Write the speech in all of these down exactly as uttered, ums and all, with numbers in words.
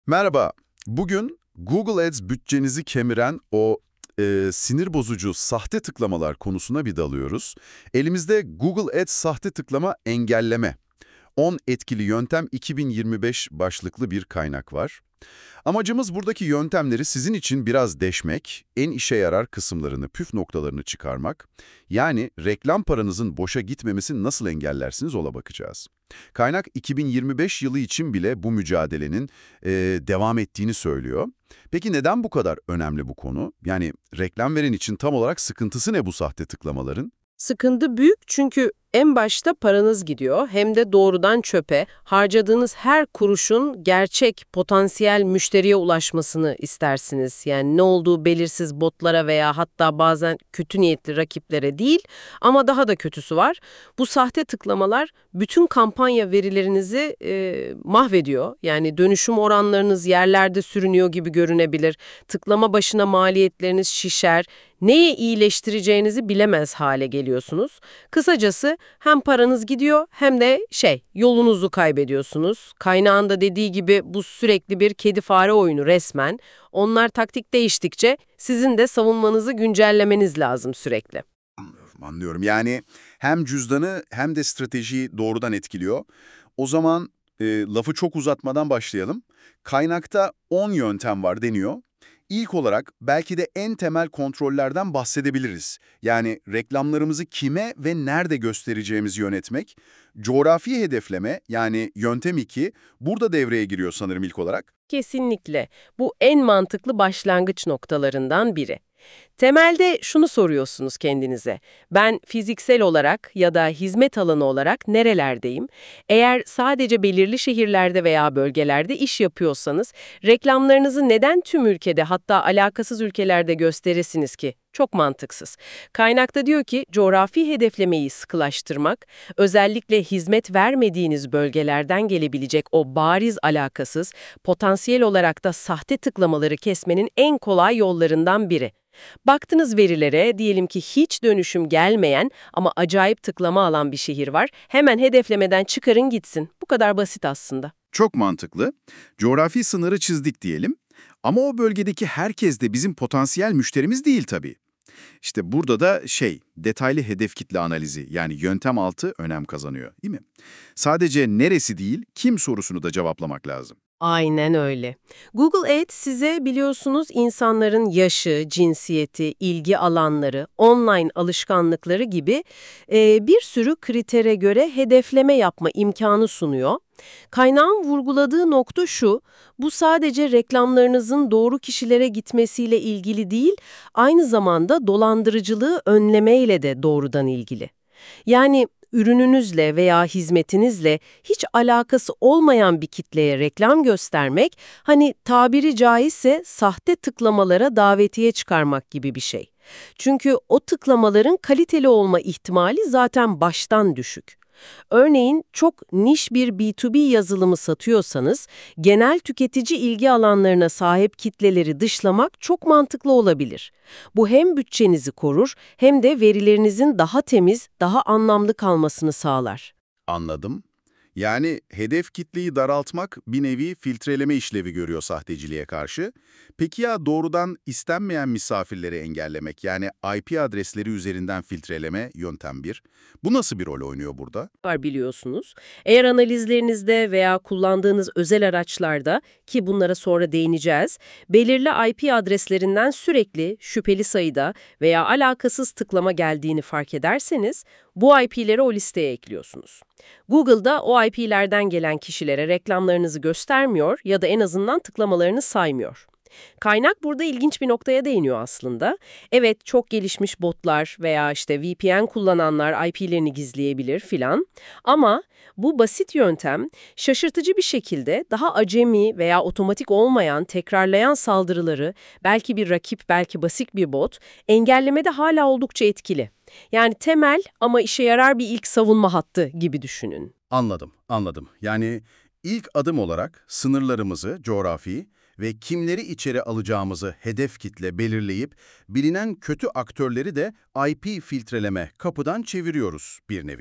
Merhaba. Bugün Google Ads bütçenizi kemiren o e, sinir bozucu sahte tıklamalar konusuna bir dalıyoruz. Elimizde Google Ads sahte tıklama engelleme. on etkili yöntem iki bin yirmi beş başlıklı bir kaynak var. Amacımız buradaki yöntemleri sizin için biraz deşmek, en işe yarar kısımlarını, püf noktalarını çıkarmak. Yani reklam paranızın boşa gitmemesini nasıl engellersiniz ola bakacağız. Kaynak iki bin yirmi beş yılı için bile bu mücadelenin e, devam ettiğini söylüyor. Peki neden bu kadar önemli bu konu? Yani reklam veren için tam olarak sıkıntısı ne bu sahte tıklamaların? Sıkıntı büyük çünkü en başta paranız gidiyor hem de doğrudan çöpe. Harcadığınız her kuruşun gerçek potansiyel müşteriye ulaşmasını istersiniz. Yani ne olduğu belirsiz botlara veya hatta bazen kötü niyetli rakiplere değil ama daha da kötüsü var. Bu sahte tıklamalar bütün kampanya verilerinizi e, mahvediyor. Yani dönüşüm oranlarınız yerlerde sürünüyor gibi görünebilir. Tıklama başına maliyetleriniz şişer. Neyi iyileştireceğinizi bilemez hale geliyorsunuz. Kısacası hem paranız gidiyor hem de şey yolunuzu kaybediyorsunuz. Kaynağında dediği gibi bu sürekli bir kedi fare oyunu resmen. Onlar taktik değiştikçe sizin de savunmanızı güncellemeniz lazım sürekli. Anlıyorum. Yani hem cüzdanı hem de stratejiyi doğrudan etkiliyor. O zaman e, lafı çok uzatmadan başlayalım. Kaynakta on yöntem var deniyor. İlk olarak belki de en temel kontrollerden bahsedebiliriz. Yani reklamlarımızı kime ve nerede göstereceğimizi yönetmek. Coğrafi hedefleme yani yöntem iki burada devreye giriyor sanırım ilk olarak. Kesinlikle. Bu en mantıklı başlangıç noktalarından biri. Temelde şunu soruyorsunuz kendinize. Ben fiziksel olarak ya da hizmet alanı olarak nerelerdeyim? Eğer sadece belirli şehirlerde veya bölgelerde iş yapıyorsanız, reklamlarınızı neden tüm ülkede hatta alakasız ülkelerde gösteresiniz ki? Çok mantıksız. Kaynakta diyor ki coğrafi hedeflemeyi sıkılaştırmak, özellikle hizmet vermediğiniz bölgelerden gelebilecek o bariz alakasız, potansiyel olarak da sahte tıklamaları kesmenin en kolay yollarından biri. Baktınız verilere, diyelim ki hiç dönüşüm gelmeyen ama acayip tıklama alan bir şehir var. Hemen hedeflemeden çıkarın gitsin. Bu kadar basit aslında. Çok mantıklı. Coğrafi sınırı çizdik diyelim. Ama o bölgedeki herkes de bizim potansiyel müşterimiz değil tabii. İşte burada da şey, detaylı hedef kitle analizi yani yöntem altı önem kazanıyor, değil mi? Sadece neresi değil, kim sorusunu da cevaplamak lazım. Aynen öyle. Google Ads size biliyorsunuz insanların yaşı, cinsiyeti, ilgi alanları, online alışkanlıkları gibi e, bir sürü kritere göre hedefleme yapma imkanı sunuyor. Kaynağın vurguladığı nokta şu, bu sadece reklamlarınızın doğru kişilere gitmesiyle ilgili değil, aynı zamanda dolandırıcılığı önlemeyle de doğrudan ilgili. Yani ürününüzle veya hizmetinizle hiç alakası olmayan bir kitleye reklam göstermek, hani tabiri caizse sahte tıklamalara davetiye çıkarmak gibi bir şey. Çünkü o tıklamaların kaliteli olma ihtimali zaten baştan düşük. Örneğin çok niş bir B iki B yazılımı satıyorsanız, genel tüketici ilgi alanlarına sahip kitleleri dışlamak çok mantıklı olabilir. Bu hem bütçenizi korur hem de verilerinizin daha temiz, daha anlamlı kalmasını sağlar. Anladım. Yani hedef kitleyi daraltmak bir nevi filtreleme işlevi görüyor sahteciliğe karşı. Peki ya doğrudan istenmeyen misafirleri engellemek yani I P adresleri üzerinden filtreleme yöntem bir. Bu nasıl bir rol oynuyor burada? Var biliyorsunuz. Eğer analizlerinizde veya kullandığınız özel araçlarda, ki bunlara sonra değineceğiz, belirli I P adreslerinden sürekli şüpheli sayıda veya alakasız tıklama geldiğini fark ederseniz, bu I P'leri o listeye ekliyorsunuz. Google'da o I P'lerden gelen kişilere reklamlarınızı göstermiyor ya da en azından tıklamalarını saymıyor. Kaynak burada ilginç bir noktaya değiniyor aslında. Evet, çok gelişmiş botlar veya işte V P N kullananlar I P'lerini gizleyebilir filan. Ama bu basit yöntem şaşırtıcı bir şekilde daha acemi veya otomatik olmayan tekrarlayan saldırıları, belki bir rakip, belki basit bir bot, engellemede hala oldukça etkili. Yani temel ama işe yarar bir ilk savunma hattı gibi düşünün. Anladım, anladım. Yani ilk adım olarak sınırlarımızı, coğrafi ve kimleri içeri alacağımızı hedef kitle belirleyip bilinen kötü aktörleri de I P filtreleme kapıdan çeviriyoruz bir nevi.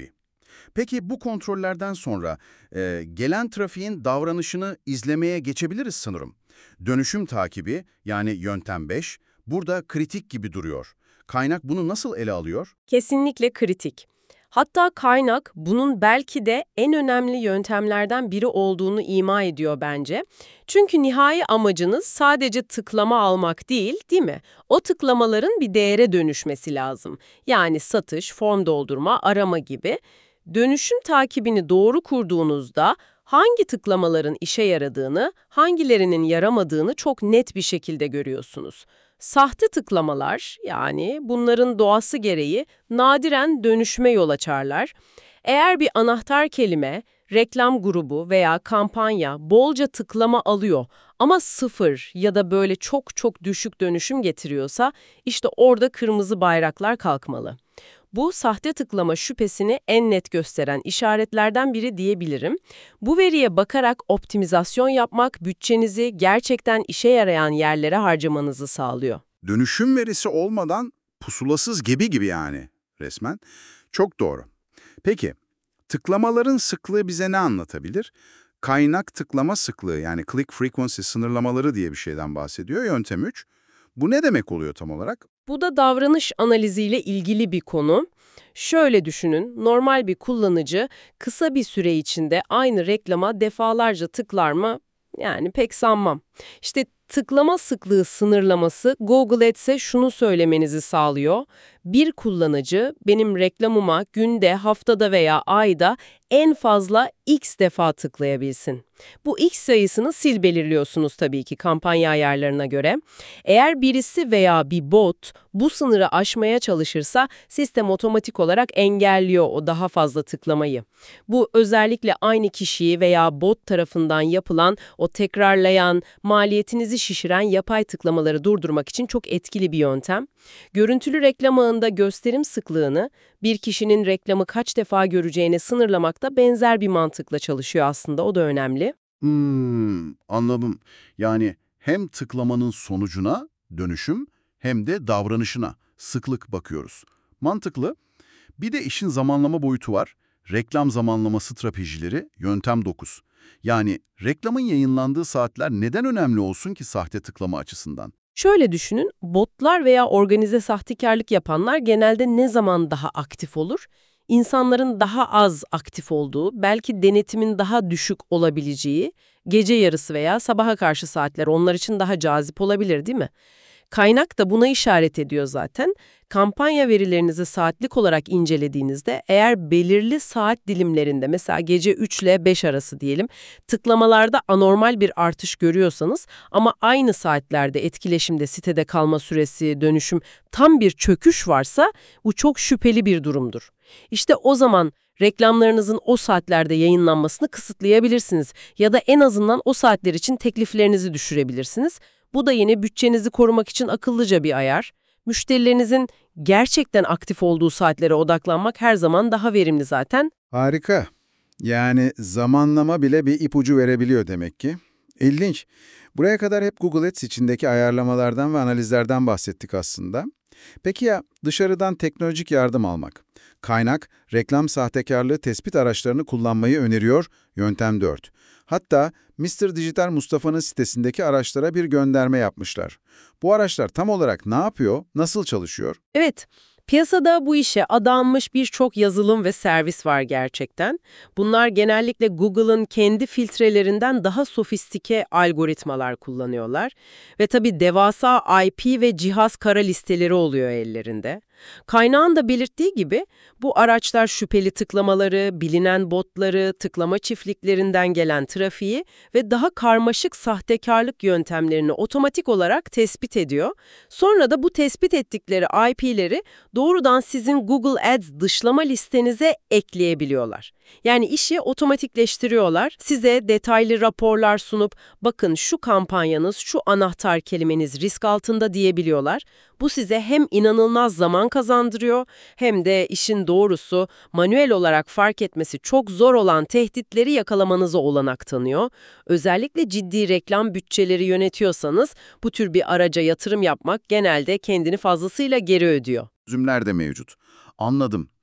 Peki bu kontrollerden sonra e, gelen trafiğin davranışını izlemeye geçebiliriz sanırım. Dönüşüm takibi, yani yöntem beş, burada kritik gibi duruyor. Kaynak bunu nasıl ele alıyor? Kesinlikle kritik. Hatta kaynak bunun belki de en önemli yöntemlerden biri olduğunu ima ediyor bence. Çünkü nihai amacınız sadece tıklama almak değil, değil mi? O tıklamaların bir değere dönüşmesi lazım. Yani satış, form doldurma, arama gibi. Dönüşüm takibini doğru kurduğunuzda hangi tıklamaların işe yaradığını, hangilerinin yaramadığını çok net bir şekilde görüyorsunuz. Sahte tıklamalar, yani bunların doğası gereği nadiren dönüşüme yol açarlar. Eğer bir anahtar kelime, reklam grubu veya kampanya bolca tıklama alıyor ama sıfır ya da böyle çok çok düşük dönüşüm getiriyorsa işte orada kırmızı bayraklar kalkmalı. Bu sahte tıklama şüphesini en net gösteren işaretlerden biri diyebilirim. Bu veriye bakarak optimizasyon yapmak bütçenizi gerçekten işe yarayan yerlere harcamanızı sağlıyor. Dönüşüm verisi olmadan pusulasız gibi gibi yani resmen. Çok doğru. Peki, tıklamaların sıklığı bize ne anlatabilir? Kaynak tıklama sıklığı, yani click frequency sınırlamaları diye bir şeyden bahsediyor yöntem üç. Bu ne demek oluyor tam olarak? Bu da davranış analiziyle ilgili bir konu. Şöyle düşünün, normal bir kullanıcı kısa bir süre içinde aynı reklama defalarca tıklar mı? Yani pek sanmam. İşte tıklama sıklığı sınırlaması Google Ads'e şunu söylemenizi sağlıyor. Bir kullanıcı benim reklamıma günde, haftada veya ayda en fazla X defa tıklayabilsin. Bu X sayısını sil belirliyorsunuz tabii ki kampanya ayarlarına göre. Eğer birisi veya bir bot bu sınırı aşmaya çalışırsa sistem otomatik olarak engelliyor o daha fazla tıklamayı. Bu özellikle aynı kişiyi veya bot tarafından yapılan o tekrarlayan, maliyetinizi şişiren yapay tıklamaları durdurmak için çok etkili bir yöntem. Görüntülü reklam ağında gösterim sıklığını bir kişinin reklamı kaç defa göreceğine sınırlamakta benzer bir mantıkla çalışıyor aslında, o da önemli. Hmm, anladım. Yani hem tıklamanın sonucuna, dönüşüm, hem de davranışına sıklık bakıyoruz. Mantıklı. Bir de işin zamanlama boyutu var. Reklam zamanlama stratejileri, yöntem dokuz. Yani reklamın yayınlandığı saatler neden önemli olsun ki sahte tıklama açısından? Şöyle düşünün, botlar veya organize sahtekarlık yapanlar genelde ne zaman daha aktif olur? İnsanların daha az aktif olduğu, belki denetimin daha düşük olabileceği, gece yarısı veya sabaha karşı saatler onlar için daha cazip olabilir, değil mi? Kaynak da buna işaret ediyor zaten. Kampanya verilerinizi saatlik olarak incelediğinizde eğer belirli saat dilimlerinde, mesela gece üç ile beş arası diyelim, tıklamalarda anormal bir artış görüyorsanız ama aynı saatlerde etkileşimde sitede kalma süresi, dönüşüm, tam bir çöküş varsa bu çok şüpheli bir durumdur. İşte o zaman reklamlarınızın o saatlerde yayınlanmasını kısıtlayabilirsiniz ya da en azından o saatler için tekliflerinizi düşürebilirsiniz. Bu da yine bütçenizi korumak için akıllıca bir ayar. Müşterilerinizin gerçekten aktif olduğu saatlere odaklanmak her zaman daha verimli zaten. Harika. Yani zamanlama bile bir ipucu verebiliyor demek ki. İlginç. Buraya kadar hep Google Ads içindeki ayarlamalardan ve analizlerden bahsettik aslında. Peki ya dışarıdan teknolojik yardım almak? Kaynak, reklam sahtekarlığı tespit araçlarını kullanmayı öneriyor, yöntem dört. Hatta mister Dijital Mustafa'nın sitesindeki araçlara bir gönderme yapmışlar. Bu araçlar tam olarak ne yapıyor, nasıl çalışıyor? Evet, piyasada bu işe adanmış birçok yazılım ve servis var gerçekten. Bunlar genellikle Google'ın kendi filtrelerinden daha sofistike algoritmalar kullanıyorlar. Ve tabii devasa I P ve cihaz kara listeleri oluyor ellerinde. Kaynağın da belirttiği gibi bu araçlar şüpheli tıklamaları, bilinen botları, tıklama çiftliklerinden gelen trafiği ve daha karmaşık sahtekarlık yöntemlerini otomatik olarak tespit ediyor. Sonra da bu tespit ettikleri I P'leri doğrudan sizin Google Ads dışlama listenize ekleyebiliyorlar. Yani işi otomatikleştiriyorlar, size detaylı raporlar sunup bakın şu kampanyanız, şu anahtar kelimeniz risk altında diyebiliyorlar. Bu size hem inanılmaz zaman kazandırıyor hem de işin doğrusu manuel olarak fark etmesi çok zor olan tehditleri yakalamanıza olanak tanıyor. Özellikle ciddi reklam bütçeleri yönetiyorsanız bu tür bir araca yatırım yapmak genelde kendini fazlasıyla geri ödüyor. Çözümler de mevcut. Anladım.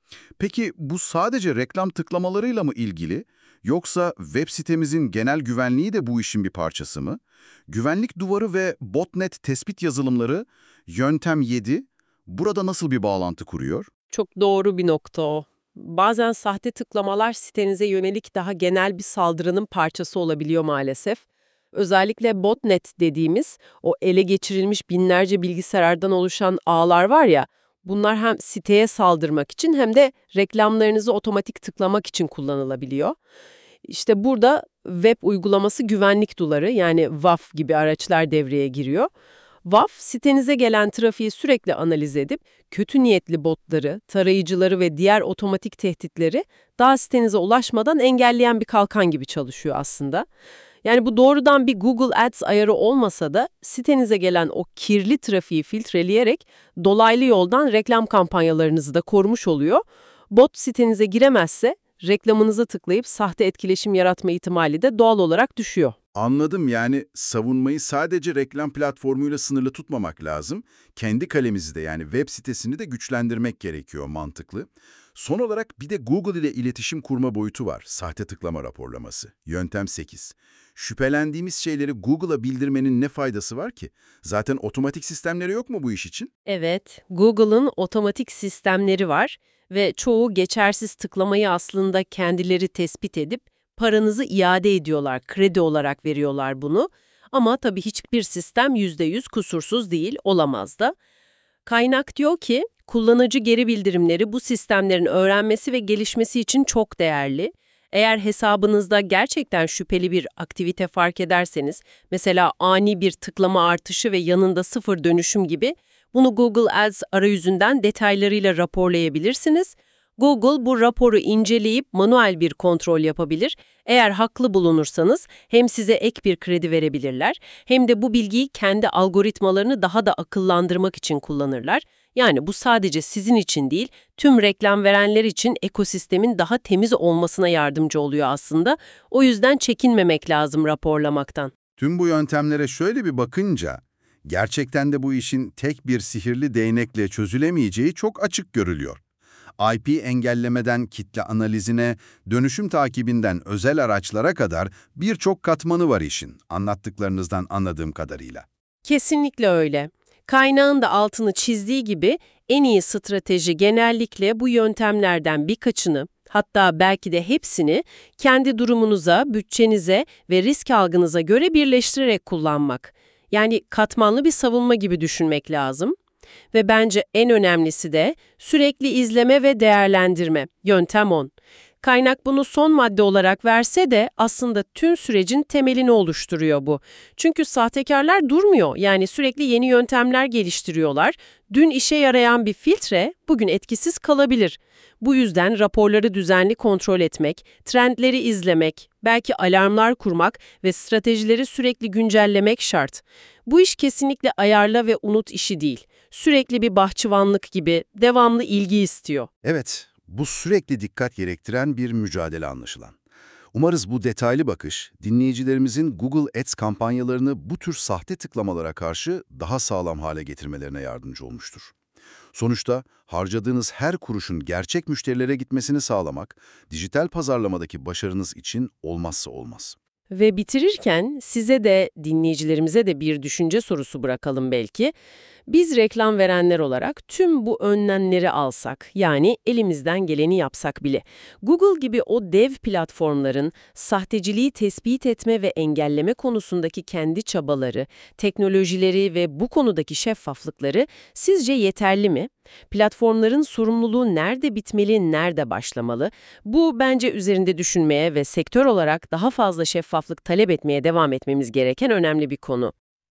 Peki bu sadece reklam tıklamalarıyla mı ilgili, yoksa web sitemizin genel güvenliği de bu işin bir parçası mı? Güvenlik duvarı ve botnet tespit yazılımları, Yöntem yedi, burada nasıl bir bağlantı kuruyor? Çok doğru bir nokta o. Bazen sahte tıklamalar sitenize yönelik daha genel bir saldırının parçası olabiliyor maalesef. Özellikle botnet dediğimiz o ele geçirilmiş binlerce bilgisayardan oluşan ağlar var ya, bunlar hem siteye saldırmak için hem de reklamlarınızı otomatik tıklamak için kullanılabiliyor. İşte burada web uygulaması güvenlik duvarı yani W A F gibi araçlar devreye giriyor. W A F, sitenize gelen trafiği sürekli analiz edip, kötü niyetli botları, tarayıcıları ve diğer otomatik tehditleri daha sitenize ulaşmadan engelleyen bir kalkan gibi çalışıyor aslında. Yani bu doğrudan bir Google Ads ayarı olmasa da sitenize gelen o kirli trafiği filtreleyerek dolaylı yoldan reklam kampanyalarınızı da korumuş oluyor. Bot sitenize giremezse reklamınıza tıklayıp sahte etkileşim yaratma ihtimali de doğal olarak düşüyor. Anladım, yani savunmayı sadece reklam platformuyla sınırlı tutmamak lazım. Kendi kalemizi de yani web sitesini de güçlendirmek gerekiyor, mantıklı. Son olarak bir de Google ile iletişim kurma boyutu var. Sahte tıklama raporlaması. Yöntem sekiz. Şüphelendiğimiz şeyleri Google'a bildirmenin ne faydası var ki? Zaten otomatik sistemleri yok mu bu iş için? Evet, Google'ın otomatik sistemleri var ve çoğu geçersiz tıklamayı aslında kendileri tespit edip paranızı iade ediyorlar, kredi olarak veriyorlar bunu. Ama tabii hiçbir sistem yüzde yüz kusursuz değil, olamaz da. Kaynak diyor ki, kullanıcı geri bildirimleri bu sistemlerin öğrenmesi ve gelişmesi için çok değerli. Eğer hesabınızda gerçekten şüpheli bir aktivite fark ederseniz, mesela ani bir tıklama artışı ve yanında sıfır dönüşüm gibi, bunu Google Ads arayüzünden detaylarıyla raporlayabilirsiniz. Google bu raporu inceleyip manuel bir kontrol yapabilir. Eğer haklı bulunursanız hem size ek bir kredi verebilirler, hem de bu bilgiyi kendi algoritmalarını daha da akıllandırmak için kullanırlar. Yani bu sadece sizin için değil, tüm reklam verenler için ekosistemin daha temiz olmasına yardımcı oluyor aslında. O yüzden çekinmemek lazım raporlamaktan. Tüm bu yöntemlere şöyle bir bakınca, gerçekten de bu işin tek bir sihirli değnekle çözülemeyeceği çok açık görülüyor. I P engellemeden kitle analizine, dönüşüm takibinden özel araçlara kadar birçok katmanı var işin, anlattıklarınızdan anladığım kadarıyla. Kesinlikle öyle. Kaynağın da altını çizdiği gibi en iyi strateji genellikle bu yöntemlerden birkaçını, hatta belki de hepsini kendi durumunuza, bütçenize ve risk algınıza göre birleştirerek kullanmak. Yani katmanlı bir savunma gibi düşünmek lazım. Ve bence en önemlisi de sürekli izleme ve değerlendirme. Yöntem on. Kaynak bunu son madde olarak verse de aslında tüm sürecin temelini oluşturuyor bu. Çünkü sahtekarlar durmuyor, yani sürekli yeni yöntemler geliştiriyorlar. Dün işe yarayan bir filtre bugün etkisiz kalabilir. Bu yüzden raporları düzenli kontrol etmek, trendleri izlemek, belki alarmlar kurmak ve stratejileri sürekli güncellemek şart. Bu iş kesinlikle ayarla ve unut işi değil. Sürekli bir bahçıvanlık gibi devamlı ilgi istiyor. Evet, bu sürekli dikkat gerektiren bir mücadele anlaşılan. Umarız bu detaylı bakış, dinleyicilerimizin Google Ads kampanyalarını bu tür sahte tıklamalara karşı daha sağlam hale getirmelerine yardımcı olmuştur. Sonuçta harcadığınız her kuruşun gerçek müşterilere gitmesini sağlamak, dijital pazarlamadaki başarınız için olmazsa olmaz. Ve bitirirken size de dinleyicilerimize de bir düşünce sorusu bırakalım belki. Biz reklam verenler olarak tüm bu önlemleri alsak, yani elimizden geleni yapsak bile, Google gibi o dev platformların sahteciliği tespit etme ve engelleme konusundaki kendi çabaları, teknolojileri ve bu konudaki şeffaflıkları sizce yeterli mi? Platformların sorumluluğu nerede bitmeli, nerede başlamalı? Bu bence üzerinde düşünmeye ve sektör olarak daha fazla şeffaflık talep etmeye devam etmemiz gereken önemli bir konu.